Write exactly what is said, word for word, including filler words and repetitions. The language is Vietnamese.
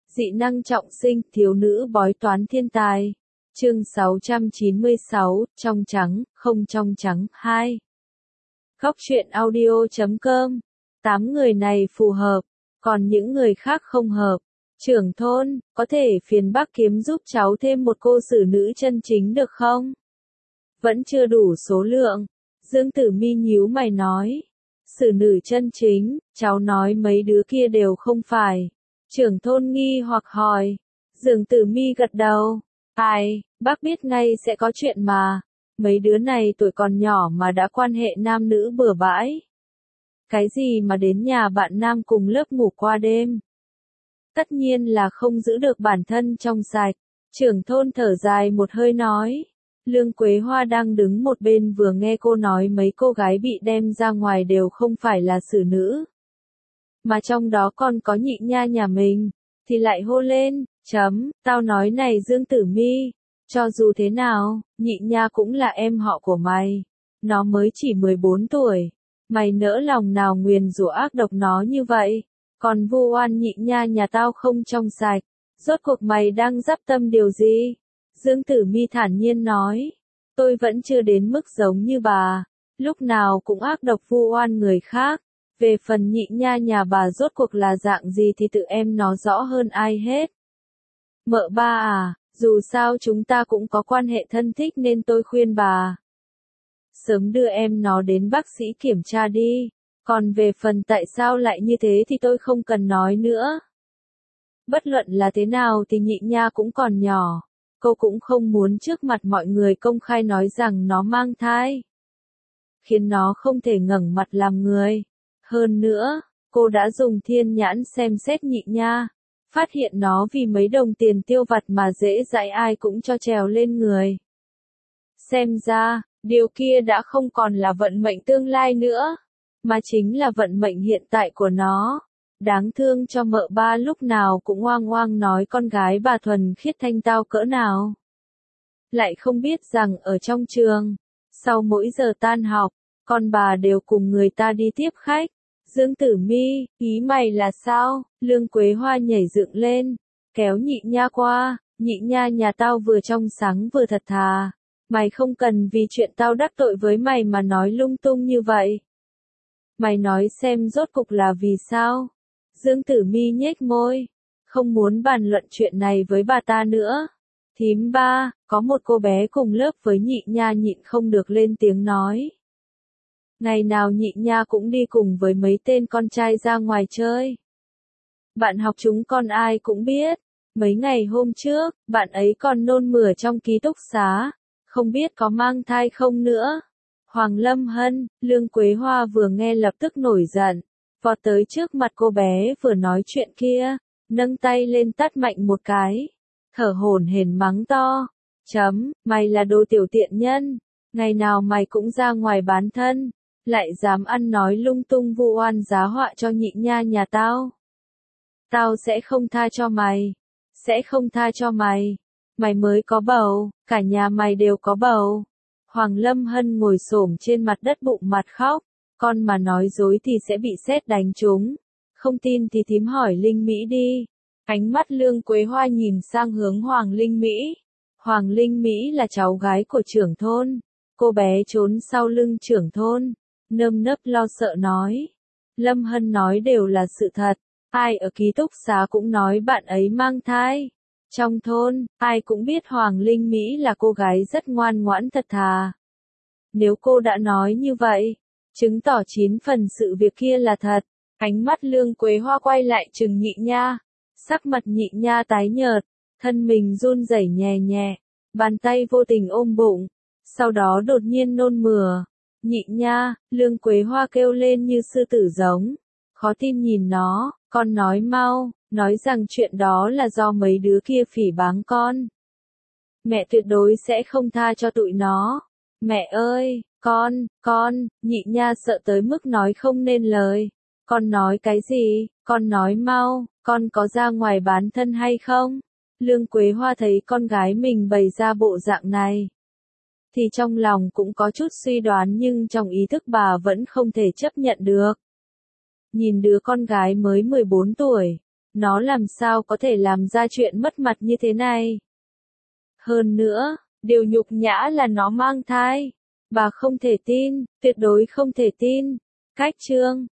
Dị năng trọng sinh, thiếu nữ bói toán thiên tài. Chương sáu trăm chín mươi sáu, trong trắng, không trong trắng, hai. Góc truyện audio chấm com. Tám người này phù hợp, còn những người khác không hợp. Trưởng thôn, có thể phiền bác kiếm giúp cháu thêm một cô xử nữ chân chính được không? Vẫn chưa đủ số lượng. Dương Tử Mi nhíu mày nói. Xử nữ chân chính, cháu nói mấy đứa kia đều không phải. Trưởng thôn nghi hoặc hỏi. Dương Tử Mi gật đầu. Ai, bác biết ngay sẽ có chuyện mà. Mấy đứa này tuổi còn nhỏ mà đã quan hệ nam nữ bừa bãi. Cái gì mà đến nhà bạn nam cùng lớp ngủ qua đêm? Tất nhiên là không giữ được bản thân trong sạch. Trưởng thôn thở dài một hơi nói. Lương Quế Hoa đang đứng một bên vừa nghe cô nói mấy cô gái bị đem ra ngoài đều không phải là xử nữ. Mà trong đó còn có Nhị Nha nhà mình, thì lại hô lên, chấm, tao nói này Dương Tử Mi, cho dù thế nào, Nhị Nha cũng là em họ của mày. Nó mới chỉ mười bốn tuổi, mày nỡ lòng nào nguyền rủa ác độc nó như vậy, còn vu oan Nhị Nha nhà tao không trong sạch, rốt cuộc mày đang dắp tâm điều gì? Dương Tử Mi thản nhiên nói, tôi vẫn chưa đến mức giống như bà, lúc nào cũng ác độc vu oan người khác. Về phần Nhị Nha nhà bà rốt cuộc là dạng gì thì tự em nó rõ hơn ai hết. Mợ ba à, dù sao chúng ta cũng có quan hệ thân thích nên tôi khuyên bà. Sớm đưa em nó đến bác sĩ kiểm tra đi, còn về phần tại sao lại như thế thì tôi không cần nói nữa. Bất luận là thế nào thì Nhị Nha cũng còn nhỏ, cô cũng không muốn trước mặt mọi người công khai nói rằng nó mang thai. Khiến nó không thể ngẩng mặt làm người. Hơn nữa, cô đã dùng thiên nhãn xem xét Nhị Nha, phát hiện nó vì mấy đồng tiền tiêu vặt mà dễ dãi ai cũng cho trèo lên người. Xem ra, điều kia đã không còn là vận mệnh tương lai nữa, mà chính là vận mệnh hiện tại của nó. Đáng thương cho mợ ba lúc nào cũng oang oang nói con gái bà thuần khiết thanh tao cỡ nào. Lại không biết rằng ở trong trường, sau mỗi giờ tan học, con bà đều cùng người ta đi tiếp khách. Dương Tử Mi, ý mày là sao? Lương Quế Hoa nhảy dựng lên, kéo Nhị Nha qua, Nhị Nha nhà tao vừa trong sáng vừa thật thà. Mày không cần vì chuyện tao đắc tội với mày mà nói lung tung như vậy. Mày nói xem rốt cục là vì sao? Dương Tử Mi nhếch môi, không muốn bàn luận chuyện này với bà ta nữa. Thím ba, có một cô bé cùng lớp với Nhị Nha nhịn không được lên tiếng nói. Ngày nào Nhị Nha cũng đi cùng với mấy tên con trai ra ngoài chơi. Bạn học chúng con ai cũng biết, mấy ngày hôm trước, bạn ấy còn nôn mửa trong ký túc xá, không biết có mang thai không nữa. Hoàng Lâm Hân, Lương Quế Hoa vừa nghe lập tức nổi giận, vọt tới trước mặt cô bé vừa nói chuyện kia, nâng tay lên tát mạnh một cái, thở hổn hển mắng to, chấm, mày là đồ tiểu tiện nhân, ngày nào mày cũng ra ngoài bán thân. Lại dám ăn nói lung tung vu oan giá họa cho Nhị Nha nhà tao. Tao sẽ không tha cho mày. Sẽ không tha cho mày. Mày mới có bầu, cả nhà mày đều có bầu. Hoàng Lâm Hân ngồi xổm trên mặt đất bụng mặt khóc. Con mà nói dối thì sẽ bị sét đánh trúng. Không tin thì thím hỏi Linh Mỹ đi. Ánh mắt Lương Quế Hoa nhìn sang hướng Hoàng Linh Mỹ. Hoàng Linh Mỹ là cháu gái của trưởng thôn. Cô bé trốn sau lưng trưởng thôn. Nơm nớp lo sợ nói. Lâm Hân nói đều là sự thật. Ai ở ký túc xá cũng nói bạn ấy mang thai. Trong thôn, ai cũng biết Hoàng Linh Mỹ là cô gái rất ngoan ngoãn thật thà. Nếu cô đã nói như vậy, chứng tỏ chín phần sự việc kia là thật. Ánh mắt Lương Quế Hoa quay lại trừng Nhị Nha. Sắc mặt Nhị Nha tái nhợt, thân mình run rẩy nhẹ nhẹ, bàn tay vô tình ôm bụng, sau đó đột nhiên nôn mửa. Nhị Nha, Lương Quế Hoa kêu lên như sư tử giống. Khó tin nhìn nó, con nói mau, nói rằng chuyện đó là do mấy đứa kia phỉ báng con. Mẹ tuyệt đối sẽ không tha cho tụi nó. Mẹ ơi, con, con, Nhị Nha sợ tới mức nói không nên lời. Con nói cái gì, con nói mau, con có ra ngoài bán thân hay không? Lương Quế Hoa thấy con gái mình bày ra bộ dạng này. Thì trong lòng cũng có chút suy đoán nhưng trong ý thức bà vẫn không thể chấp nhận được. Nhìn đứa con gái mới mười bốn tuổi, Nó làm sao có thể làm ra chuyện mất mặt như thế này? Hơn nữa, điều nhục nhã là nó mang thai. Bà không thể tin, tuyệt đối không thể tin. Cách chương